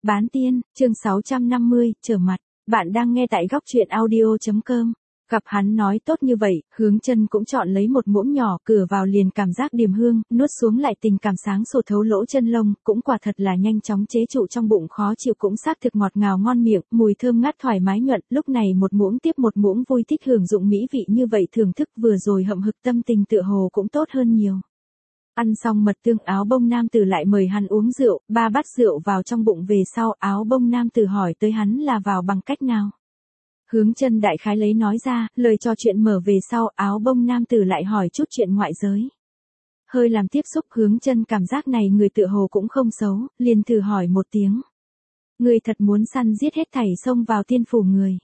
Bán tiên, chương 650, trở mặt. Bạn đang nghe tại góc truyện audio.com. Gặp hắn nói tốt như vậy, Hướng Chân cũng chọn lấy một muỗng nhỏ, cửa vào liền cảm giác điềm hương, nuốt xuống lại tình cảm sáng sủa thấu lỗ chân lông, cũng quả thật là nhanh chóng chế trụ trong bụng khó chịu, cũng xác thực ngọt ngào ngon miệng, mùi thơm ngát thoải mái nhuận, lúc này một muỗng tiếp một muỗng vui thích hưởng dụng mỹ vị như vậy, thưởng thức vừa rồi hậm hực tâm tình tựa hồ cũng tốt hơn nhiều. Ăn xong mật tương, áo bông nam tử lại mời hắn uống rượu, 3 bát rượu vào trong bụng về sau, áo bông nam tử hỏi tới hắn là vào bằng cách nào. Hướng Chân đại khái lấy nói ra, lời trò chuyện mở về sau, áo bông nam tử lại hỏi chút chuyện ngoại giới. Hơi làm tiếp xúc, Hướng Chân cảm giác này người tựa hồ cũng không xấu, liền thử hỏi một tiếng. Người thật muốn săn giết hết thảy xông vào tiên phủ người.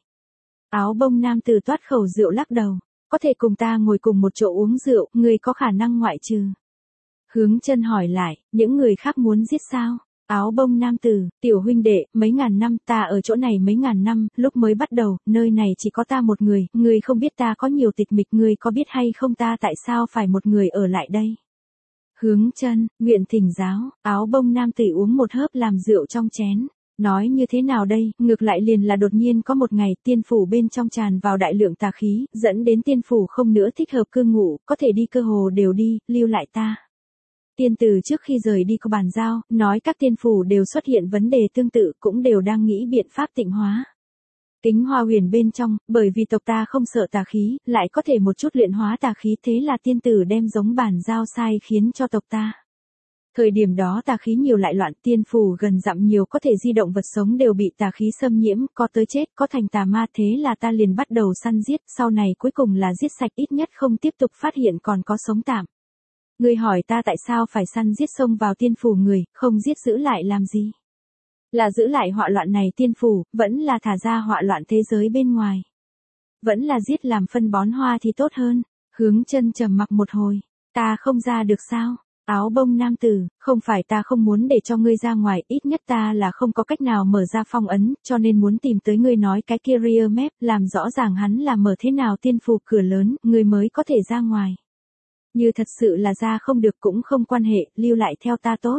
Áo bông nam tử toát khẩu rượu lắc đầu, có thể cùng ta ngồi cùng một chỗ uống rượu, người có khả năng ngoại trừ. Hướng Chân hỏi lại, những người khác muốn giết sao? Áo bông nam tử, tiểu huynh đệ, mấy ngàn năm, ta ở chỗ này mấy ngàn năm, lúc mới bắt đầu, nơi này chỉ có ta một người không biết ta có nhiều tịch mịch, người có biết hay không ta tại sao phải một người ở lại đây? Hướng Chân, nguyện thỉnh giáo, áo bông nam tử uống một hớp làm rượu trong chén. Nói như thế nào đây, ngược lại liền là đột nhiên có một ngày, tiên phủ bên trong tràn vào đại lượng tà khí, dẫn đến tiên phủ không nữa thích hợp cư ngụ, có thể đi cơ hồ đều đi, lưu lại ta. Tiên tử trước khi rời đi có bàn giao, nói các tiên phủ đều xuất hiện vấn đề tương tự, cũng đều đang nghĩ biện pháp tịnh hóa. Kính Hoa Huyền bên trong, bởi vì tộc ta không sợ tà khí, lại có thể một chút luyện hóa tà khí, thế là tiên tử đem giống bàn giao sai khiến cho tộc ta. Thời điểm đó tà khí nhiều lại loạn, tiên phủ gần dặm nhiều, có thể di động vật sống đều bị tà khí xâm nhiễm, có tới chết, có thành tà ma, thế là ta liền bắt đầu săn giết, sau này cuối cùng là giết sạch, ít nhất không tiếp tục phát hiện còn có sống tạm. Người hỏi ta tại sao phải săn giết xông vào tiên phủ người, không giết giữ lại làm gì? Là giữ lại họa loạn này tiên phủ, vẫn là thả ra họa loạn thế giới bên ngoài? Vẫn là giết làm phân bón hoa thì tốt hơn? Hướng Chân trầm mặc một hồi, ta không ra được sao? Áo bông nam tử, không phải ta không muốn để cho ngươi ra ngoài, ít nhất ta là không có cách nào mở ra phong ấn, cho nên muốn tìm tới ngươi nói cái kia Ria Mép, làm rõ ràng hắn là mở thế nào tiên phủ cửa lớn, ngươi mới có thể ra ngoài. Như thật sự là ra không được cũng không quan hệ, lưu lại theo ta tốt.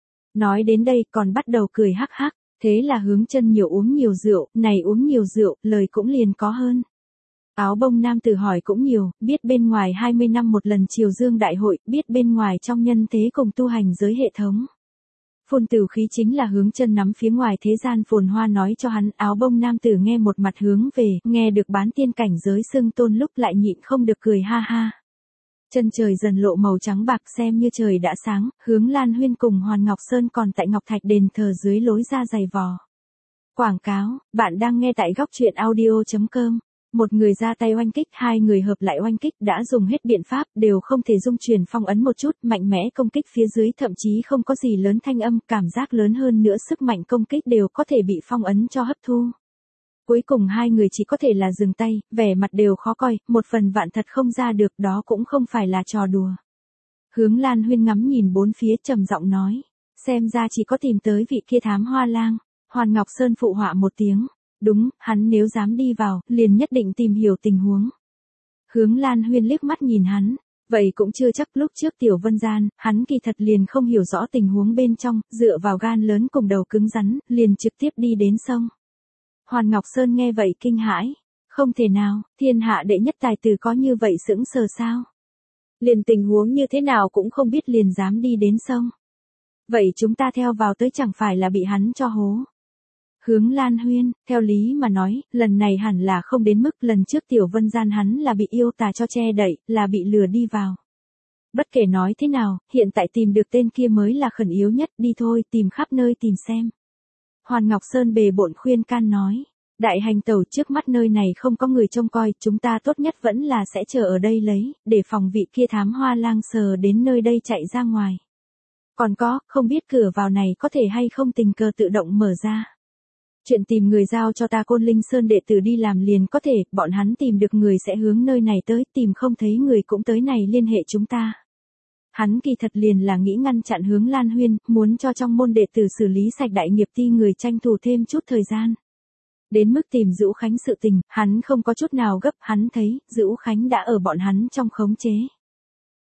Nói đến đây còn bắt đầu cười hắc hắc, thế là Hướng Chân nhiều uống nhiều rượu, này uống nhiều rượu, lời cũng liền có hơn. Áo bông nam tử hỏi cũng nhiều, biết bên ngoài 20 năm một lần triều dương đại hội, biết bên ngoài trong nhân thế cùng tu hành giới hệ thống. Phồn tử khí chính là Hướng Chân nắm phía ngoài thế gian phồn hoa nói cho hắn, áo bông nam tử nghe một mặt hướng về, nghe được bán tiên cảnh giới xưng tôn lúc lại nhịn không được cười ha ha. Chân trời dần lộ màu trắng bạc, xem như trời đã sáng, Hướng Lan Huyên cùng Hoàn Ngọc Sơn còn tại Ngọc Thạch đền thờ dưới lối ra giày vò. Quảng cáo, bạn đang nghe tại góc truyện audio.com. Một người ra tay oanh kích, hai người hợp lại oanh kích, đã dùng hết biện pháp, đều không thể dung chuyển phong ấn một chút, mạnh mẽ công kích phía dưới, thậm chí không có gì lớn thanh âm, cảm giác lớn hơn nữa sức mạnh công kích đều có thể bị phong ấn cho hấp thu. Cuối cùng hai người chỉ có thể là dừng tay, vẻ mặt đều khó coi, một phần vạn thật không ra được, đó cũng không phải là trò đùa. Hướng Lan Huyên ngắm nhìn bốn phía trầm giọng nói, xem ra chỉ có tìm tới vị kia thám hoa lang. Hoàn Ngọc Sơn phụ họa một tiếng, đúng, hắn nếu dám đi vào, liền nhất định tìm hiểu tình huống. Hướng Lan Huyên liếc mắt nhìn hắn, vậy cũng chưa chắc, lúc trước Tiểu Vân Gian, hắn kỳ thật liền không hiểu rõ tình huống bên trong, dựa vào gan lớn cùng đầu cứng rắn, liền trực tiếp đi đến sông. Hoàn Ngọc Sơn nghe vậy kinh hãi, không thể nào, thiên hạ đệ nhất tài tử có như vậy sững sờ sao? Liền tình huống như thế nào cũng không biết liền dám đi đến sông. Vậy chúng ta theo vào tới chẳng phải là bị hắn cho hố. Hướng Lan Huyên, theo lý mà nói, lần này hẳn là không đến mức, lần trước Tiểu Vân Gian hắn là bị yêu tà cho che đậy, là bị lừa đi vào. Bất kể nói thế nào, hiện tại tìm được tên kia mới là khẩn yếu nhất, đi thôi, tìm khắp nơi tìm xem. Hoàn Ngọc Sơn bề bộn khuyên can nói, đại hành tẩu, trước mắt nơi này không có người trông coi, chúng ta tốt nhất vẫn là sẽ chờ ở đây lấy, để phòng vị kia thám hoa lang sờ đến nơi đây chạy ra ngoài. Còn có, không biết cửa vào này có thể hay không tình cờ tự động mở ra. Chuyện tìm người giao cho ta Côn Linh Sơn đệ tử đi làm liền có thể, bọn hắn tìm được người sẽ hướng nơi này tới, tìm không thấy người cũng tới này liên hệ chúng ta. Hắn kỳ thật liền là nghĩ ngăn chặn Hướng Lan Huyên, muốn cho trong môn đệ tử xử lý sạch đại nghiệp ti người, tranh thủ thêm chút thời gian. Đến mức tìm Dữu Khánh sự tình, hắn không có chút nào gấp, hắn thấy, Dữu Khánh đã ở bọn hắn trong khống chế.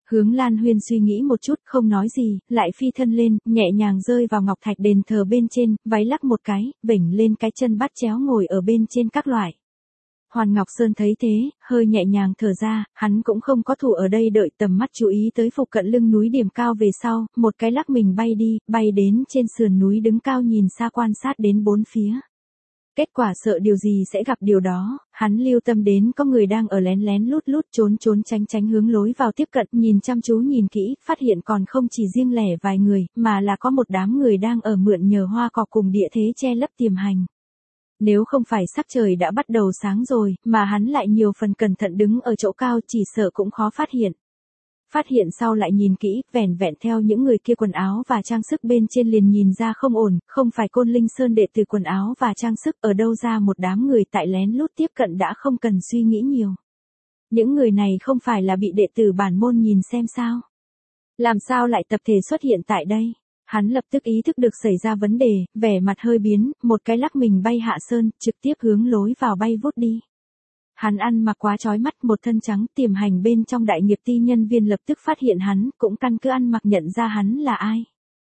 Hướng Lan Huyên suy nghĩ một chút không nói gì, lại phi thân lên, nhẹ nhàng rơi vào ngọc thạch đền thờ bên trên, váy lắc một cái, vểnh lên cái chân bắt chéo ngồi ở bên trên các loại. Hoàn Ngọc Sơn thấy thế, hơi nhẹ nhàng thở ra, hắn cũng không có thủ ở đây đợi tầm mắt chú ý tới phụ cận lưng núi điểm cao về sau, một cái lắc mình bay đi, bay đến trên sườn núi đứng cao nhìn xa quan sát đến bốn phía. Kết quả sợ điều gì sẽ gặp điều đó, hắn lưu tâm đến có người đang ở lén lén lút lút trốn trốn tránh tránh hướng lối vào tiếp cận, nhìn chăm chú nhìn kỹ, phát hiện còn không chỉ riêng lẻ vài người, mà là có một đám người đang ở mượn nhờ hoa cỏ cùng địa thế che lấp tiềm hành. Nếu không phải sắc trời đã bắt đầu sáng rồi, mà hắn lại nhiều phần cẩn thận đứng ở chỗ cao chỉ sợ cũng khó phát hiện. Phát hiện sau lại nhìn kỹ, vẻn vẹn theo những người kia quần áo và trang sức bên trên liền nhìn ra không ổn, không phải Côn Linh Sơn đệ tử quần áo và trang sức, ở đâu ra một đám người tại lén lút tiếp cận đã không cần suy nghĩ nhiều. Những người này không phải là bị đệ tử bản môn nhìn xem sao? Làm sao lại tập thể xuất hiện tại đây? Hắn lập tức ý thức được xảy ra vấn đề, vẻ mặt hơi biến, một cái lắc mình bay hạ sơn, trực tiếp hướng lối vào bay vút đi. Hắn ăn mặc quá chói mắt, một thân trắng, tiềm hành bên trong đại nghiệp ti nhân viên lập tức phát hiện hắn, cũng căn cứ ăn mặc nhận ra hắn là ai.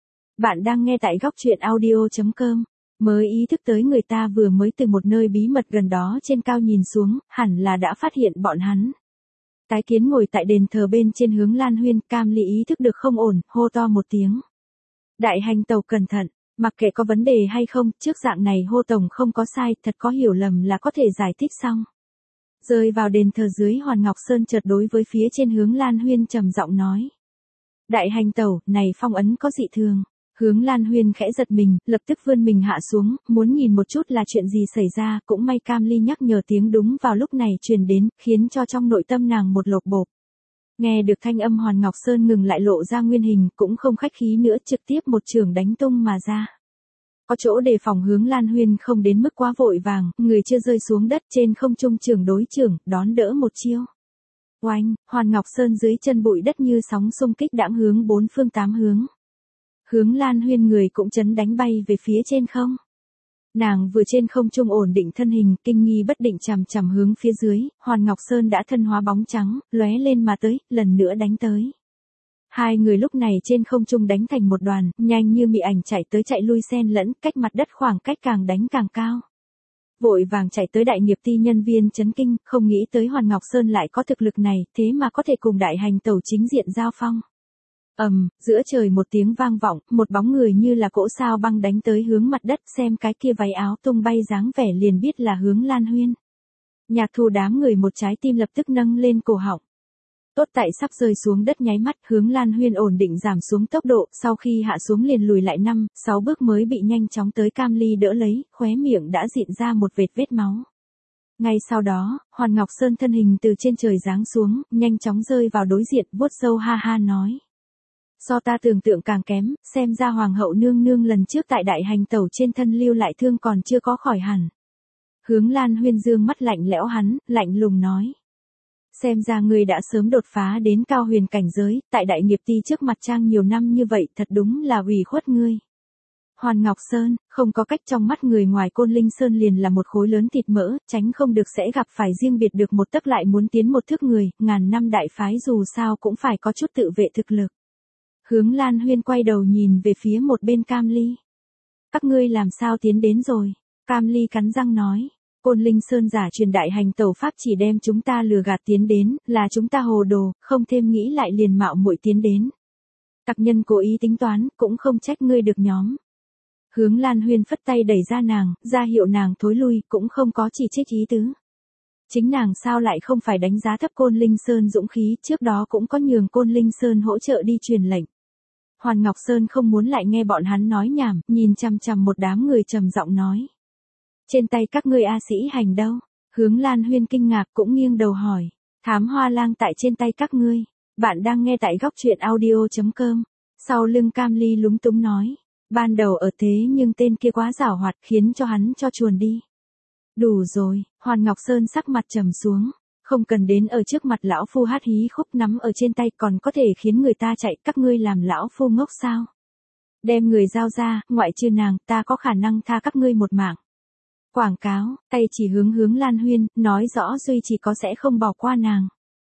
Bạn đang nghe tại góc truyện audio.com, mới ý thức tới người ta vừa mới từ một nơi bí mật gần đó trên cao nhìn xuống, hẳn là đã phát hiện bọn hắn. Tái Kiến ngồi tại đền thờ bên trên hướng Lan Huyên, Cam Ly ý thức được không ổn, hô to một tiếng. Đại hành tàu cẩn thận, mặc kệ có vấn đề hay không, trước dạng này hô tổng không có sai, thật có hiểu lầm là có thể giải thích xong. Rơi vào đền thờ dưới Hoàn Ngọc Sơn chợt đối với phía trên hướng Lan Huyên trầm giọng nói. Đại hành tẩu, này phong ấn có dị thường. Hướng Lan Huyên khẽ giật mình, lập tức vươn mình hạ xuống, muốn nhìn một chút là chuyện gì xảy ra, cũng may Cam Ly nhắc nhở tiếng đúng vào lúc này truyền đến, khiến cho trong nội tâm nàng một lột bột. Nghe được thanh âm Hoàn Ngọc Sơn ngừng lại lộ ra nguyên hình, cũng không khách khí nữa, trực tiếp một chưởng đánh tung mà ra. Có chỗ đề phòng hướng Lan Huyên không đến mức quá vội vàng, người chưa rơi xuống đất trên không trung chưởng đối chưởng, đón đỡ một chiêu. Oanh, Hoàn Ngọc Sơn dưới chân bụi đất như sóng xung kích đãng hướng bốn phương tám hướng. Hướng Lan Huyên người cũng chấn đánh bay về phía trên không. Nàng vừa trên không trung ổn định thân hình, kinh nghi bất định chằm chằm hướng phía dưới, Hoàn Ngọc Sơn đã thân hóa bóng trắng, lóe lên mà tới, lần nữa đánh tới. Hai người lúc này trên không trung đánh thành một đoàn, nhanh như mị ảnh chạy tới chạy lui xen lẫn, cách mặt đất khoảng cách càng đánh càng cao. Vội vàng chạy tới đại nghiệp ti nhân viên chấn kinh, không nghĩ tới Hoàn Ngọc Sơn lại có thực lực này, thế mà có thể cùng đại hành tẩu chính diện giao phong. Giữa trời một tiếng vang vọng, một bóng người như là cỗ sao băng đánh tới hướng mặt đất, xem cái kia váy áo tung bay dáng vẻ liền biết là hướng Lan Huyên. Nhạc Thù đám người một trái tim lập tức nâng lên cổ họng. Tốt tại sắp rơi xuống đất nháy mắt, hướng Lan Huyên ổn định giảm xuống tốc độ, sau khi hạ xuống liền lùi lại 5-6 bước mới bị nhanh chóng tới Cam Ly đỡ lấy, khóe miệng đã dịn ra một vết máu. Ngay sau đó, Hoàn Ngọc Sơn thân hình từ trên trời giáng xuống, nhanh chóng rơi vào đối diện, vuốt râu ha ha nói. So ta tưởng tượng càng kém, xem ra Hoàng hậu nương nương lần trước tại đại hành tẩu trên thân lưu lại thương còn chưa có khỏi hẳn. Hướng Lan Huyên dương mắt lạnh lẽo hắn, lạnh lùng nói. Xem ra ngươi đã sớm đột phá đến cao huyền cảnh giới, tại đại nghiệp ti trước mặt trang nhiều năm như vậy, thật đúng là ủy khuất ngươi. Hoàn Ngọc Sơn, không có cách, trong mắt người ngoài Côn Linh Sơn liền là một khối lớn thịt mỡ, tránh không được sẽ gặp phải riêng biệt được một tấc lại muốn tiến một thước người, ngàn năm đại phái dù sao cũng phải có chút tự vệ thực lực. Hướng Lan Huyên quay đầu nhìn về phía một bên Cam Ly. Các ngươi làm sao tiến đến rồi? Cam Ly cắn răng nói. Côn Linh Sơn giả truyền đại hành tẩu pháp chỉ đem chúng ta lừa gạt tiến đến, là chúng ta hồ đồ, không thêm nghĩ lại liền mạo muội tiến đến. Tặc nhân cố ý tính toán, cũng không trách ngươi được nhóm. Hướng Lan Huyên phất tay đẩy ra nàng, ra hiệu nàng thối lui, cũng không có chỉ trích ý tứ. Chính nàng sao lại không phải đánh giá thấp Côn Linh Sơn dũng khí, trước đó cũng có nhường Côn Linh Sơn hỗ trợ đi truyền lệnh. Hoàn Ngọc Sơn không muốn lại nghe bọn hắn nói nhảm, nhìn chằm chằm một đám người trầm giọng nói. Trên tay các ngươi A Sĩ Hành đâu? Hướng Lan Huyên kinh ngạc cũng nghiêng đầu hỏi. Thám Hoa Lang tại trên tay các ngươi. Bạn đang nghe tại góc truyện audio.com. Sau lưng Cam Ly lúng túng nói. Ban đầu ở thế nhưng tên kia quá giảo hoạt khiến cho hắn cho chuồn đi. Đủ rồi, Hoàn Ngọc Sơn sắc mặt trầm xuống. Không cần đến ở trước mặt lão phu hát hí khúc nắm ở trên tay còn có thể khiến người ta chạy, các ngươi làm lão phu ngốc sao? Đem người giao ra, ngoại trừ nàng, ta có khả năng tha các ngươi một mạng. Quảng cáo, tay chỉ hướng Lan Huyên, nói rõ duy chỉ có sẽ không bỏ qua nàng.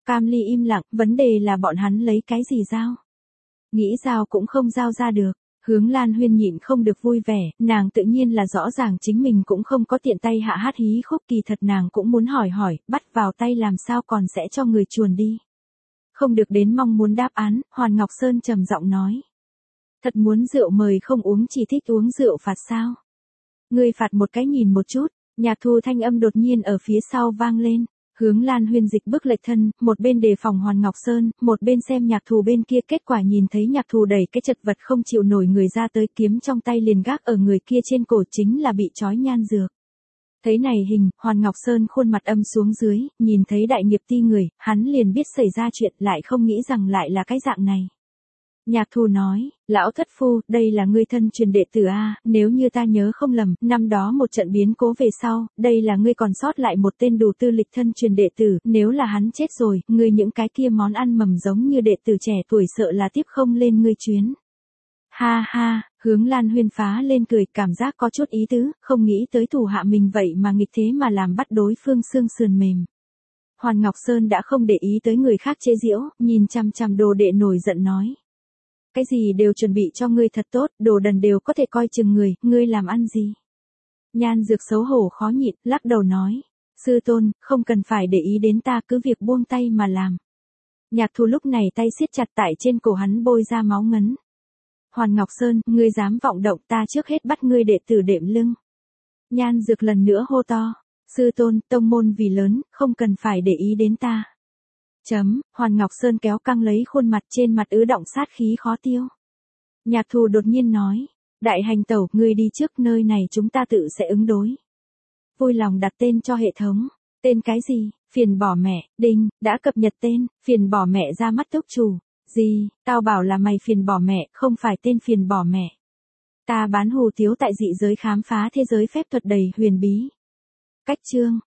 Cam Ly im lặng, vấn đề là bọn hắn lấy cái gì giao? Nghĩ giao cũng không giao ra được. Hướng Lan Huyên nhịn không được vui vẻ, nàng tự nhiên là rõ ràng chính mình cũng không có tiện tay hạ hát hí khúc, kỳ thật nàng cũng muốn hỏi, bắt vào tay làm sao còn sẽ cho người chuồn đi. Không được đến mong muốn đáp án, Hoàn Ngọc Sơn trầm giọng nói. Thật muốn rượu mời không uống, chỉ thích uống rượu phạt sao? Ngươi phạt một cái nhìn một chút, Nhạc Thù thanh âm đột nhiên ở phía sau vang lên. Hướng Lan Huyên dịch bước lệch thân, một bên đề phòng Hoàn Ngọc Sơn, một bên xem Nhạc Thù bên kia, kết quả nhìn thấy Nhạc Thù đẩy cái chật vật không chịu nổi người ra tới, kiếm trong tay liền gác ở người kia trên cổ, chính là bị trói Nhan Dược. Thấy này hình, Hoàn Ngọc Sơn khuôn mặt âm xuống dưới, nhìn thấy đại nghiệp ti người, hắn liền biết xảy ra chuyện, lại không nghĩ rằng lại là cái dạng này. Nhạc Thù nói, lão thất phu, đây là ngươi thân truyền đệ tử a, nếu như ta nhớ không lầm, năm đó một trận biến cố về sau, đây là ngươi còn sót lại một tên đủ tư lịch thân truyền đệ tử, nếu là hắn chết rồi, ngươi những cái kia món ăn mầm giống như đệ tử trẻ tuổi sợ là tiếp không lên ngươi chuyến. Ha ha, Hướng Lan Huyên phá lên cười, cảm giác có chút ý tứ, không nghĩ tới thủ hạ mình vậy mà nghịch thế mà làm bắt đối phương xương sườn mềm. Hoàn Ngọc Sơn đã không để ý tới người khác chế giễu, nhìn chằm chằm đồ đệ nổi giận nói. Cái gì đều chuẩn bị cho ngươi thật tốt, đồ đần đều có thể coi chừng người, ngươi làm ăn gì? Nhan Dược xấu hổ khó nhịn, lắc đầu nói. Sư tôn, không cần phải để ý đến ta, cứ việc buông tay mà làm. Nhạc Thù lúc này tay siết chặt tại trên cổ hắn bôi ra máu ngấn. Hoàn Ngọc Sơn, ngươi dám vọng động, ta trước hết bắt ngươi đệ tử đệm lưng. Nhan Dược lần nữa hô to. Sư tôn, tông môn vì lớn, không cần phải để ý đến ta. Hoàn Ngọc Sơn kéo căng lấy khuôn mặt, trên mặt ứ động sát khí khó tiêu. Nhạc Thù đột nhiên nói. Đại hành tẩu, ngươi đi trước, nơi này chúng ta tự sẽ ứng đối. Vui lòng đặt tên cho hệ thống. Tên cái gì? Phiền bỏ mẹ, đinh, đã cập nhật tên, phiền bỏ mẹ ra mắt túc chủ. Gì, tao bảo là mày phiền bỏ mẹ, không phải tên phiền bỏ mẹ. Ta bán hủ tiếu tại dị giới khám phá thế giới phép thuật đầy huyền bí. Cách chương.